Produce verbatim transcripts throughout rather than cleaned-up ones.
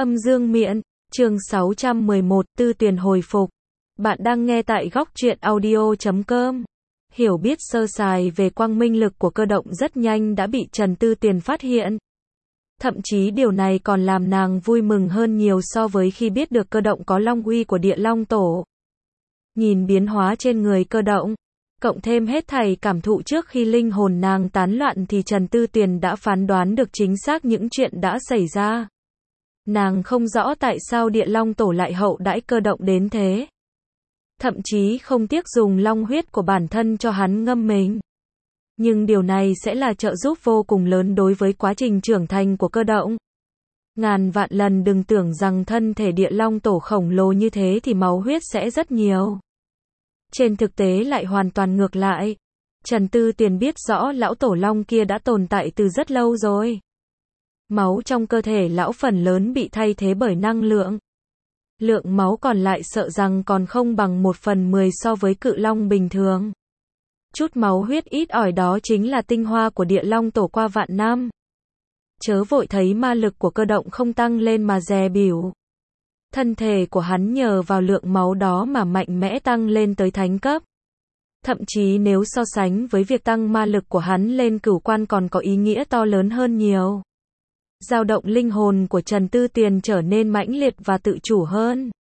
Âm dương miện, chương sáu trăm mười một, Tư Tuyền hồi phục. Bạn đang nghe tại góc truyện audio chấm com. Hiểu biết sơ sài về quang minh lực của cơ động rất nhanh đã bị Trần Tư Tuyền phát hiện. Thậm chí điều này còn làm nàng vui mừng hơn nhiều so với khi biết được cơ động có long uy của địa long tổ. Nhìn biến hóa trên người cơ động, cộng thêm hết thảy cảm thụ trước khi linh hồn nàng tán loạn thì Trần Tư Tuyền đã phán đoán được chính xác những chuyện đã xảy ra. Nàng không rõ tại sao địa long tổ lại hậu đãi cơ động đến thế. Thậm chí không tiếc dùng long huyết của bản thân cho hắn ngâm mình. Nhưng điều này sẽ là trợ giúp vô cùng lớn đối với quá trình trưởng thành của cơ động. Ngàn vạn lần đừng tưởng rằng thân thể địa long tổ khổng lồ như thế thì máu huyết sẽ rất nhiều. Trên thực tế lại hoàn toàn ngược lại. Trần Tư Tuyền biết rõ lão tổ long kia đã tồn tại từ rất lâu rồi. Máu trong cơ thể lão phần lớn bị thay thế bởi năng lượng. Lượng máu còn lại sợ rằng còn không bằng một phần mười so với cự long bình thường. Chút máu huyết ít ỏi đó chính là tinh hoa của địa long tổ qua vạn năm. Chớ vội thấy ma lực của cơ động không tăng lên mà dè bỉu. Thân thể của hắn nhờ vào lượng máu đó mà mạnh mẽ tăng lên tới thánh cấp. Thậm chí nếu so sánh với việc tăng ma lực của hắn lên cửu quan còn có ý nghĩa to lớn hơn nhiều. Dao động linh hồn của Trần Tư Tuyền trở nên mãnh liệt và tự chủ hơn.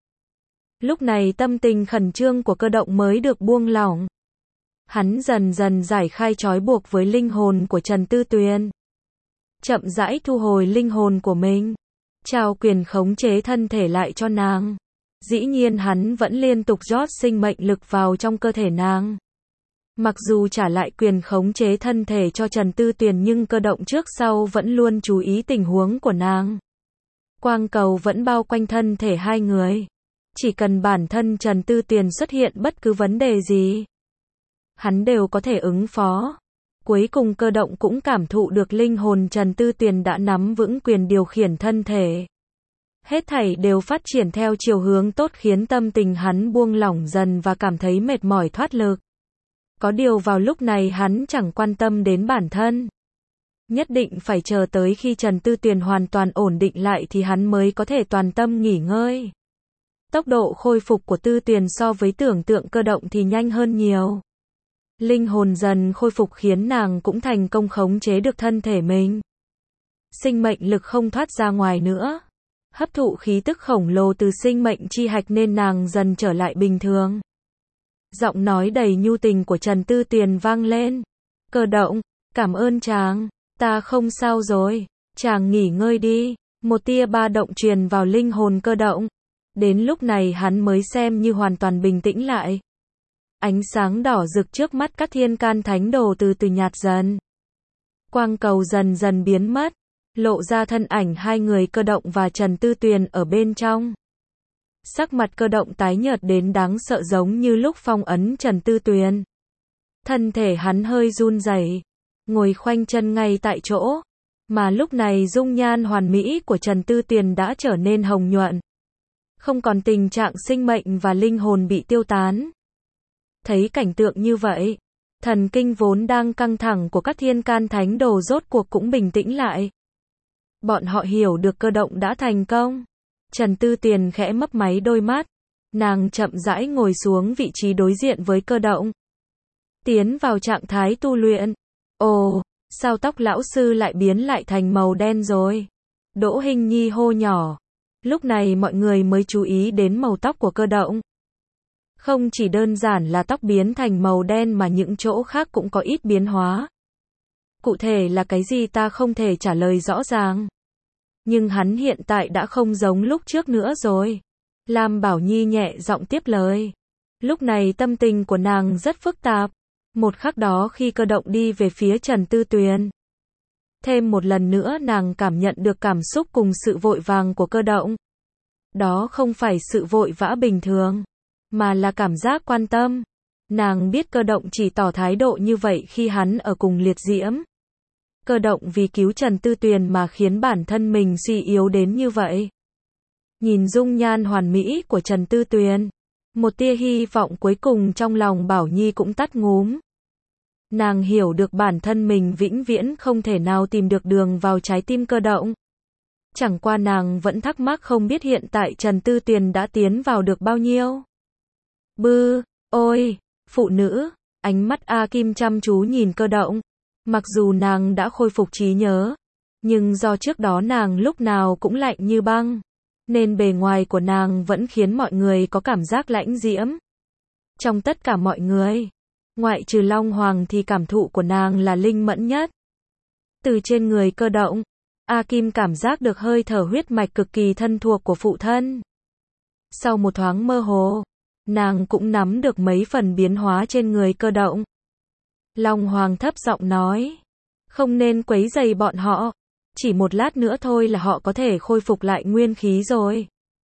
Lúc này tâm tình khẩn trương của cơ động mới được buông lỏng. Hắn dần dần giải khai trói buộc với linh hồn của Trần Tư Tuyền. Chậm rãi thu hồi linh hồn của mình. Trao quyền khống chế thân thể lại cho nàng. Dĩ nhiên hắn vẫn liên tục rót sinh mệnh lực vào trong cơ thể nàng. Mặc dù trả lại quyền khống chế thân thể cho Trần Tư Tuyền nhưng cơ động trước sau vẫn luôn chú ý tình huống của nàng. Quang cầu vẫn bao quanh thân thể hai người. Chỉ cần bản thân Trần Tư Tuyền xuất hiện bất cứ vấn đề gì, hắn đều có thể ứng phó. Cuối cùng cơ động cũng cảm thụ được linh hồn Trần Tư Tuyền đã nắm vững quyền điều khiển thân thể. Hết thảy đều phát triển theo chiều hướng tốt khiến tâm tình hắn buông lỏng dần và cảm thấy mệt mỏi thoát lực. Có điều vào lúc này hắn chẳng quan tâm đến bản thân. Nhất định phải chờ tới khi Trần Tư Tuyền hoàn toàn ổn định lại thì hắn mới có thể toàn tâm nghỉ ngơi. Tốc độ khôi phục của Tư Tuyền so với tưởng tượng cơ động thì nhanh hơn nhiều. Linh hồn dần khôi phục khiến nàng cũng thành công khống chế được thân thể mình. Sinh mệnh lực không thoát ra ngoài nữa. Hấp thụ khí tức khổng lồ từ sinh mệnh chi hạch nên nàng dần trở lại bình thường. Giọng nói đầy nhu tình của Trần Tư Tuyền vang lên. Cơ động, cảm ơn chàng, ta không sao rồi, chàng nghỉ ngơi đi. Một tia ba động truyền vào linh hồn cơ động. Đến lúc này hắn mới xem như hoàn toàn bình tĩnh lại. Ánh sáng đỏ rực trước mắt các thiên can thánh đồ từ từ nhạt dần. Quang cầu dần dần biến mất, lộ ra thân ảnh hai người cơ động và Trần Tư Tuyền ở bên trong. Sắc mặt cơ động tái nhợt đến đáng sợ giống như lúc phong ấn Trần Tư Tuyền. Thân thể hắn hơi run rẩy, ngồi khoanh chân ngay tại chỗ. Mà lúc này dung nhan hoàn mỹ của Trần Tư Tuyền đã trở nên hồng nhuận. Không còn tình trạng sinh mệnh và linh hồn bị tiêu tán. Thấy cảnh tượng như vậy, thần kinh vốn đang căng thẳng của các thiên can thánh đồ rốt cuộc cũng bình tĩnh lại. Bọn họ hiểu được cơ động đã thành công. Trần Tư Tuyền khẽ mấp máy đôi mắt. Nàng chậm rãi ngồi xuống vị trí đối diện với cơ động. Tiến vào trạng thái tu luyện. Ồ, sao tóc lão sư lại biến lại thành màu đen rồi? Đỗ Hinh Nhi hô nhỏ. Lúc này mọi người mới chú ý đến màu tóc của cơ động. Không chỉ đơn giản là tóc biến thành màu đen mà những chỗ khác cũng có ít biến hóa. Cụ thể là cái gì ta không thể trả lời rõ ràng. Nhưng hắn hiện tại đã không giống lúc trước nữa rồi. Lam Bảo Nhi nhẹ giọng tiếp lời. Lúc này tâm tình của nàng rất phức tạp. Một khắc đó khi cơ động đi về phía Trần Tư Tuyền. Thêm một lần nữa nàng cảm nhận được cảm xúc cùng sự vội vàng của cơ động. Đó không phải sự vội vã bình thường, mà là cảm giác quan tâm. Nàng biết cơ động chỉ tỏ thái độ như vậy khi hắn ở cùng liệt diễm. Cơ động vì cứu Trần Tư Tuyền mà khiến bản thân mình suy yếu đến như vậy. Nhìn dung nhan hoàn mỹ của Trần Tư Tuyền, một tia hy vọng cuối cùng trong lòng Bảo Nhi cũng tắt ngúm. Nàng hiểu được bản thân mình vĩnh viễn không thể nào tìm được đường vào trái tim cơ động. Chẳng qua nàng vẫn thắc mắc không biết hiện tại Trần Tư Tuyền đã tiến vào được bao nhiêu. Bư, ôi, phụ nữ, ánh mắt A Kim chăm chú nhìn Cơ Động. Mặc dù nàng đã khôi phục trí nhớ, nhưng do trước đó nàng lúc nào cũng lạnh như băng, nên bề ngoài của nàng vẫn khiến mọi người có cảm giác lãnh diễm. Trong tất cả mọi người, ngoại trừ Long Hoàng thì cảm thụ của nàng là linh mẫn nhất. Từ trên người Cơ Động, A Kim cảm giác được hơi thở huyết mạch cực kỳ thân thuộc của phụ thân. Sau một thoáng mơ hồ, nàng cũng nắm được mấy phần biến hóa trên người Cơ Động. Long Hoàng thấp giọng nói, không nên quấy rầy bọn họ, chỉ một lát nữa thôi là họ có thể khôi phục lại nguyên khí rồi.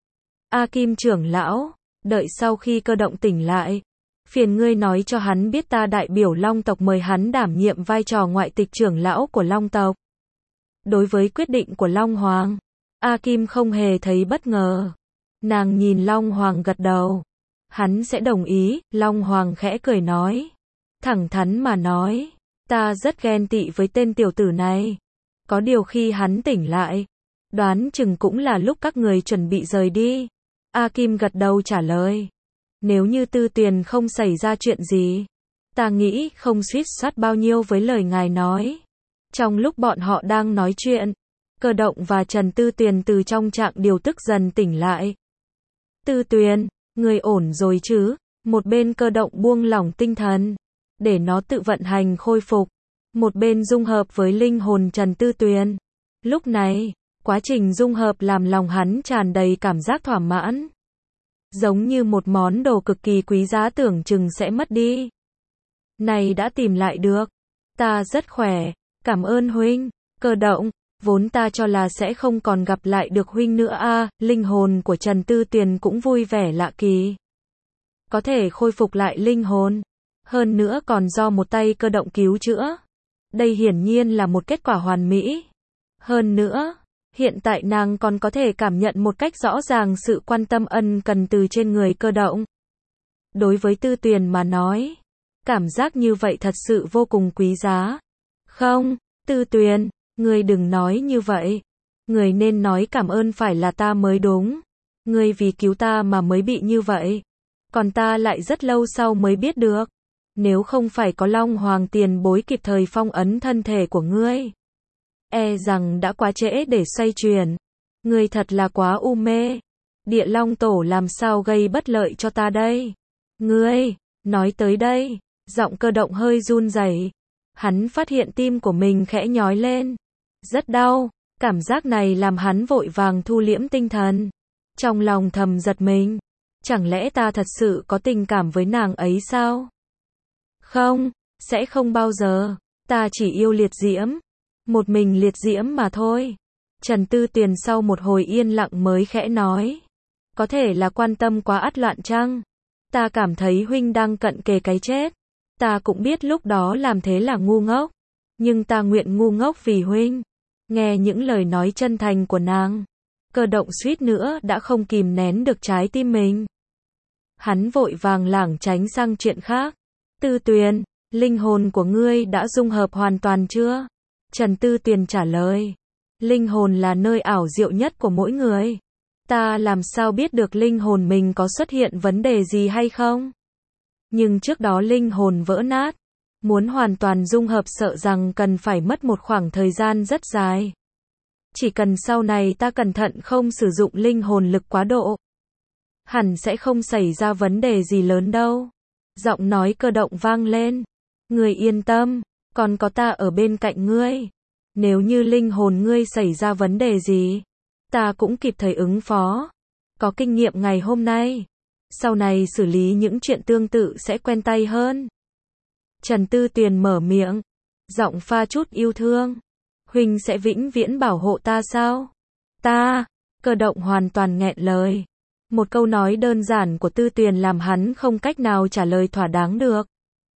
A Kim trưởng lão, đợi sau khi Cơ Động tỉnh lại, phiền ngươi nói cho hắn biết ta đại biểu Long tộc mời hắn đảm nhiệm vai trò ngoại tịch trưởng lão của Long tộc. Đối với quyết định của Long Hoàng, A Kim không hề thấy bất ngờ. Nàng nhìn Long Hoàng gật đầu. Hắn sẽ đồng ý, Long Hoàng khẽ cười nói. Thẳng thắn mà nói, ta rất ghen tị với tên tiểu tử này. Có điều khi hắn tỉnh lại, đoán chừng cũng là lúc các người chuẩn bị rời đi. A Kim gật đầu trả lời. Nếu như Tư Tuyền không xảy ra chuyện gì, ta nghĩ không suýt soát bao nhiêu với lời ngài nói. Trong lúc bọn họ đang nói chuyện, Cơ Động và Trần Tư Tuyền từ trong trạng điều tức dần tỉnh lại. Tư Tuyền, người ổn rồi chứ? Một bên Cơ Động buông lỏng tinh thần, để nó tự vận hành khôi phục. Một bên dung hợp với linh hồn Trần Tư Tuyền. Lúc này, quá trình dung hợp làm lòng hắn tràn đầy cảm giác thỏa mãn. Giống như một món đồ cực kỳ quý giá tưởng chừng sẽ mất đi. Này đã tìm lại được. Ta rất khỏe. Cảm ơn huynh. Cơ Động, vốn ta cho là sẽ không còn gặp lại được huynh nữa a. À, linh hồn của Trần Tư Tuyền cũng vui vẻ lạ kỳ. Có thể khôi phục lại linh hồn. Hơn nữa còn do một tay Cơ Động cứu chữa. Đây hiển nhiên là một kết quả hoàn mỹ. Hơn nữa, hiện tại nàng còn có thể cảm nhận một cách rõ ràng sự quan tâm ân cần từ trên người Cơ Động. Đối với Tư Tuyền mà nói, cảm giác như vậy thật sự vô cùng quý giá. Không, Tư Tuyền, ngươi đừng nói như vậy. Người nên nói cảm ơn phải là ta mới đúng. Ngươi vì cứu ta mà mới bị như vậy. Còn ta lại rất lâu sau mới biết được. Nếu không phải có Long Hoàng tiền bối kịp thời phong ấn thân thể của ngươi, e rằng đã quá trễ để xoay chuyển. Ngươi thật là quá u mê. Địa Long Tổ làm sao gây bất lợi cho ta đây? Ngươi, nói tới đây, giọng Cơ Động hơi run rẩy. Hắn phát hiện tim của mình khẽ nhói lên. Rất đau, cảm giác này làm hắn vội vàng thu liễm tinh thần. Trong lòng thầm giật mình. Chẳng lẽ ta thật sự có tình cảm với nàng ấy sao? Không, sẽ không bao giờ. Ta chỉ yêu liệt diễm. Một mình liệt diễm mà thôi. Trần Tư Tuyền sau một hồi yên lặng mới khẽ nói. Có thể là quan tâm quá ắt loạn chăng? Ta cảm thấy huynh đang cận kề cái chết. Ta cũng biết lúc đó làm thế là ngu ngốc. Nhưng ta nguyện ngu ngốc vì huynh. Nghe những lời nói chân thành của nàng, Cơ Động suýt nữa đã không kìm nén được trái tim mình. Hắn vội vàng lảng tránh sang chuyện khác. Tư Tuyền, linh hồn của ngươi đã dung hợp hoàn toàn chưa? Trần Tư Tuyền trả lời. Linh hồn là nơi ảo diệu nhất của mỗi người. Ta làm sao biết được linh hồn mình có xuất hiện vấn đề gì hay không? Nhưng trước đó linh hồn vỡ nát. Muốn hoàn toàn dung hợp sợ rằng cần phải mất một khoảng thời gian rất dài. Chỉ cần sau này ta cẩn thận không sử dụng linh hồn lực quá độ, hẳn sẽ không xảy ra vấn đề gì lớn đâu. Giọng nói Cơ Động vang lên. Ngươi yên tâm, còn có ta ở bên cạnh ngươi. Nếu như linh hồn ngươi xảy ra vấn đề gì, ta cũng kịp thời ứng phó. Có kinh nghiệm ngày hôm nay, sau này xử lý những chuyện tương tự sẽ quen tay hơn. Trần Tư Tuyền mở miệng, giọng pha chút yêu thương. Huynh sẽ vĩnh viễn bảo hộ ta sao? Ta, Cơ Động hoàn toàn nghẹn lời. Một câu nói đơn giản của Tư Tuyền làm hắn không cách nào trả lời thỏa đáng được.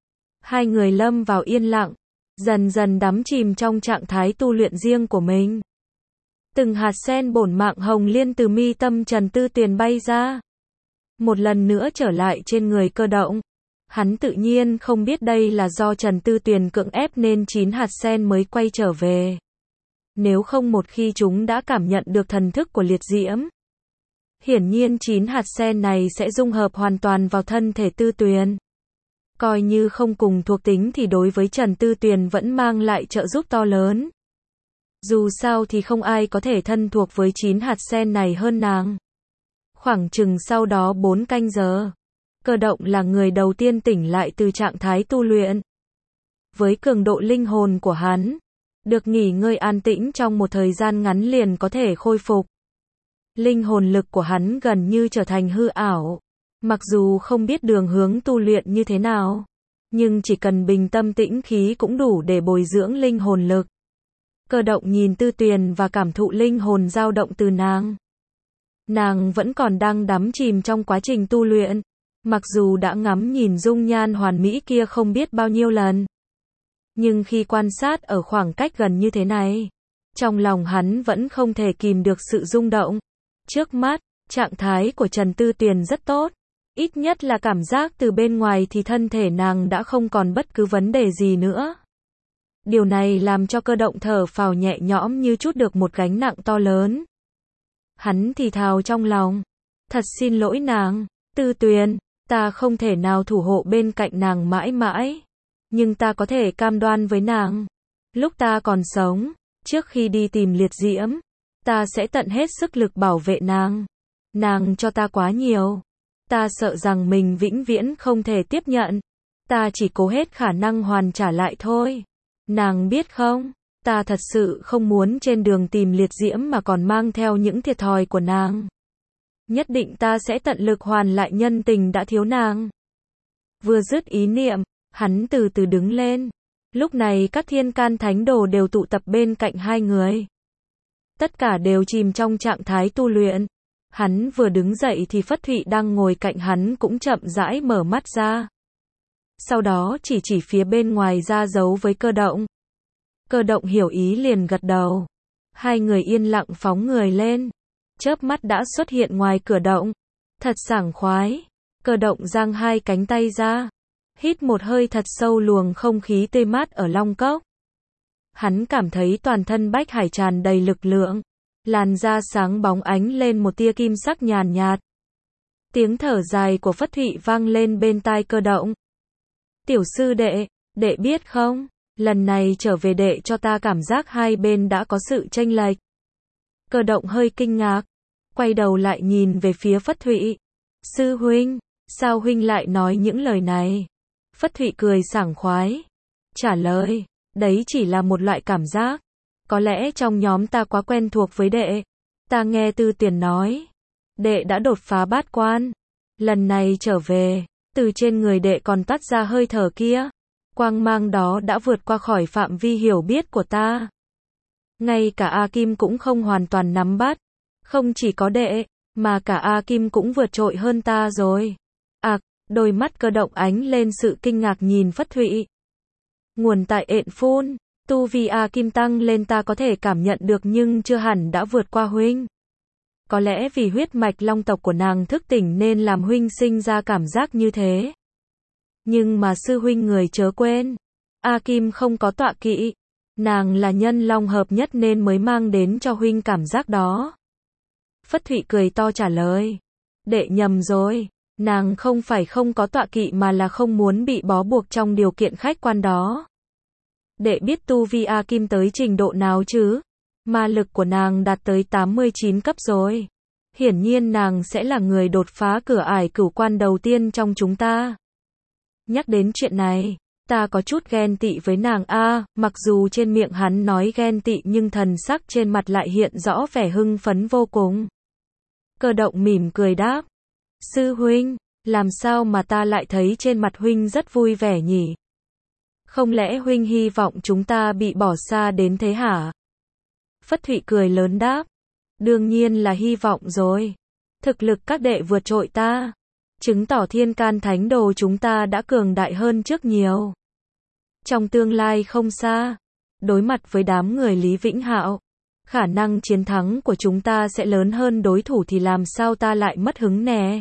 Hai người lâm vào yên lặng, dần dần đắm chìm trong trạng thái tu luyện riêng của mình. Từng hạt sen bổn mạng hồng liên từ mi tâm Trần Tư Tuyền bay ra, một lần nữa trở lại trên người Cơ Động. Hắn tự nhiên không biết đây là do Trần Tư Tuyền cưỡng ép nên chín hạt sen mới quay trở về. nếu không một khi chúng đã cảm nhận được thần thức của liệt diễm. Hiển nhiên chín hạt sen này sẽ dung hợp hoàn toàn vào thân thể Tư Tuyền. Coi như không cùng thuộc tính thì đối với Trần Tư Tuyền vẫn mang lại trợ giúp to lớn. Dù sao thì không ai có thể thân thuộc với chín hạt sen này hơn nàng. Khoảng chừng sau đó bốn canh giờ, Cơ Động là người đầu tiên tỉnh lại từ trạng thái tu luyện. Với cường độ linh hồn của hắn, được nghỉ ngơi an tĩnh trong một thời gian ngắn liền có thể khôi phục. Linh hồn lực của hắn gần như trở thành hư ảo. Mặc dù không biết đường hướng tu luyện như thế nào, nhưng chỉ cần bình tâm tĩnh khí cũng đủ để bồi dưỡng linh hồn lực. Cơ Động nhìn Tư Tuyền và cảm thụ linh hồn dao động từ nàng. Nàng vẫn còn đang đắm chìm trong quá trình tu luyện, mặc dù đã ngắm nhìn dung nhan hoàn mỹ kia không biết bao nhiêu lần. Nhưng khi quan sát ở khoảng cách gần như thế này, trong lòng hắn vẫn không thể kìm được sự rung động. Trước mắt, trạng thái của Trần Tư Tuyền rất tốt. Ít nhất là cảm giác từ bên ngoài thì thân thể nàng đã không còn bất cứ vấn đề gì nữa. Điều này làm cho Cơ Động thở phào nhẹ nhõm như trút được một gánh nặng to lớn. Hắn thì thào trong lòng. Thật xin lỗi nàng, Tư Tuyền, ta không thể nào thủ hộ bên cạnh nàng mãi mãi. Nhưng ta có thể cam đoan với nàng. Lúc ta còn sống, trước khi đi tìm liệt diễm, ta sẽ tận hết sức lực bảo vệ nàng. Nàng cho ta quá nhiều. Ta sợ rằng mình vĩnh viễn không thể tiếp nhận. Ta chỉ cố hết khả năng hoàn trả lại thôi. Nàng biết không, ta thật sự không muốn trên đường tìm liệt diễm mà còn mang theo những thiệt thòi của nàng. Nhất định ta sẽ tận lực hoàn lại nhân tình đã thiếu nàng. Vừa dứt ý niệm, hắn từ từ đứng lên. Lúc này các thiên can thánh đồ đều tụ tập bên cạnh hai người. Tất cả đều chìm trong trạng thái tu luyện. Hắn vừa đứng dậy thì Phất Thụy đang ngồi cạnh hắn cũng chậm rãi mở mắt ra. Sau đó chỉ chỉ phía bên ngoài ra dấu với Cơ Động. Cơ Động hiểu ý liền gật đầu. Hai người yên lặng phóng người lên. Chớp mắt đã xuất hiện ngoài cửa động. Thật sảng khoái. Cơ Động giang hai cánh tay ra. Hít một hơi thật sâu luồng không khí tươi mát ở Long Cốc. Hắn cảm thấy toàn thân bách hải tràn đầy lực lượng. Làn da sáng bóng ánh lên một tia kim sắc nhàn nhạt. Tiếng thở dài của Phất Thụy vang lên bên tai Cơ Động. Tiểu sư đệ, đệ biết không, lần này trở về đệ cho ta cảm giác hai bên đã có sự chênh lệch. Cơ Động hơi kinh ngạc, quay đầu lại nhìn về phía Phất Thụy. Sư huynh, sao huynh lại nói những lời này? Phất Thụy cười sảng khoái. Trả lời, đấy chỉ là một loại cảm giác. Có lẽ trong nhóm ta quá quen thuộc với đệ. Ta nghe Tư Tuyền nói, đệ đã đột phá bát quan. Lần này trở về, từ trên người đệ còn toát ra hơi thở kia. Quang mang đó đã vượt qua khỏi phạm vi hiểu biết của ta. Ngay cả A Kim cũng không hoàn toàn nắm bắt. Không chỉ có đệ, mà cả A Kim cũng vượt trội hơn ta rồi. À, đôi mắt Cơ Động ánh lên sự kinh ngạc nhìn Phất Thụy. Nguồn tại Ện Phun. Tu vi A Kim tăng lên ta có thể cảm nhận được nhưng chưa hẳn đã vượt qua huynh. Có lẽ vì huyết mạch long tộc của nàng thức tỉnh nên làm huynh sinh ra cảm giác như thế. Nhưng mà sư huynh người chớ quên, A Kim không có tọa kỵ. Nàng là nhân long hợp nhất nên mới mang đến cho huynh cảm giác đó. Phất Thụy cười to trả lời. Đệ nhầm rồi, nàng không phải không có tọa kỵ mà là không muốn bị bó buộc trong điều kiện khách quan đó. Đệ biết tu vi A Kim tới trình độ nào chứ? Ma lực của nàng đạt tới tám mươi chín cấp rồi. Hiển nhiên nàng sẽ là người đột phá cửa ải cửu quan đầu tiên trong chúng ta. Nhắc đến chuyện này, ta có chút ghen tị với nàng a, mặc dù trên miệng hắn nói ghen tị nhưng thần sắc trên mặt lại hiện rõ vẻ hưng phấn vô cùng. Cơ Động mỉm cười đáp. Sư huynh, làm sao mà ta lại thấy trên mặt huynh rất vui vẻ nhỉ? Không lẽ huynh hy vọng chúng ta bị bỏ xa đến thế hả? Phất Thụy cười lớn đáp. Đương nhiên là hy vọng rồi. Thực lực các đệ vượt trội ta. Chứng tỏ thiên can thánh đồ chúng ta đã cường đại hơn trước nhiều. Trong tương lai không xa, đối mặt với đám người Lý Vĩnh Hạo, khả năng chiến thắng của chúng ta sẽ lớn hơn đối thủ thì làm sao ta lại mất hứng nè.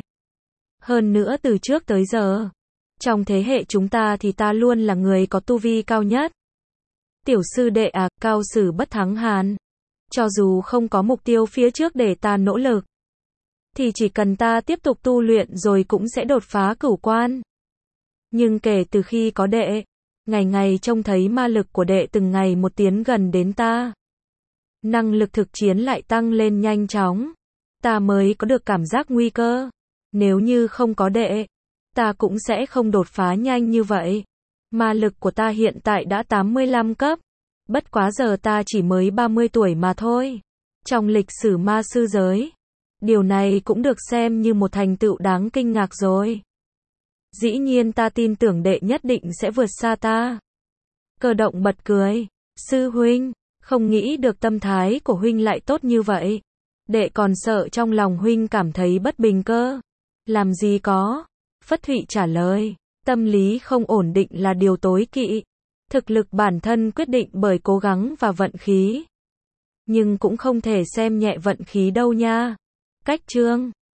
Hơn nữa từ trước tới giờ, trong thế hệ chúng ta thì ta luôn là người có tu vi cao nhất. Tiểu sư đệ à, cao sử bất thắng hàn. Cho dù không có mục tiêu phía trước để ta nỗ lực, thì chỉ cần ta tiếp tục tu luyện rồi cũng sẽ đột phá cửu quan. Nhưng kể từ khi có đệ, ngày ngày trông thấy ma lực của đệ từng ngày một tiến gần đến ta. Năng lực thực chiến lại tăng lên nhanh chóng. Ta mới có được cảm giác nguy cơ. Nếu như không có đệ, ta cũng sẽ không đột phá nhanh như vậy. Ma lực của ta hiện tại đã tám mươi lăm cấp. Bất quá giờ ta chỉ mới ba mươi tuổi mà thôi. Trong lịch sử ma sư giới, điều này cũng được xem như một thành tựu đáng kinh ngạc rồi. Dĩ nhiên ta tin tưởng đệ nhất định sẽ vượt xa ta. Cơ động bật cười. Sư huynh, không nghĩ được tâm thái của huynh lại tốt như vậy. Đệ còn sợ trong lòng huynh cảm thấy bất bình cơ. Làm gì có. Phất Thụy trả lời. Tâm lý không ổn định là điều tối kỵ. Thực lực bản thân quyết định bởi cố gắng và vận khí. Nhưng cũng không thể xem nhẹ vận khí đâu nha. Cách chương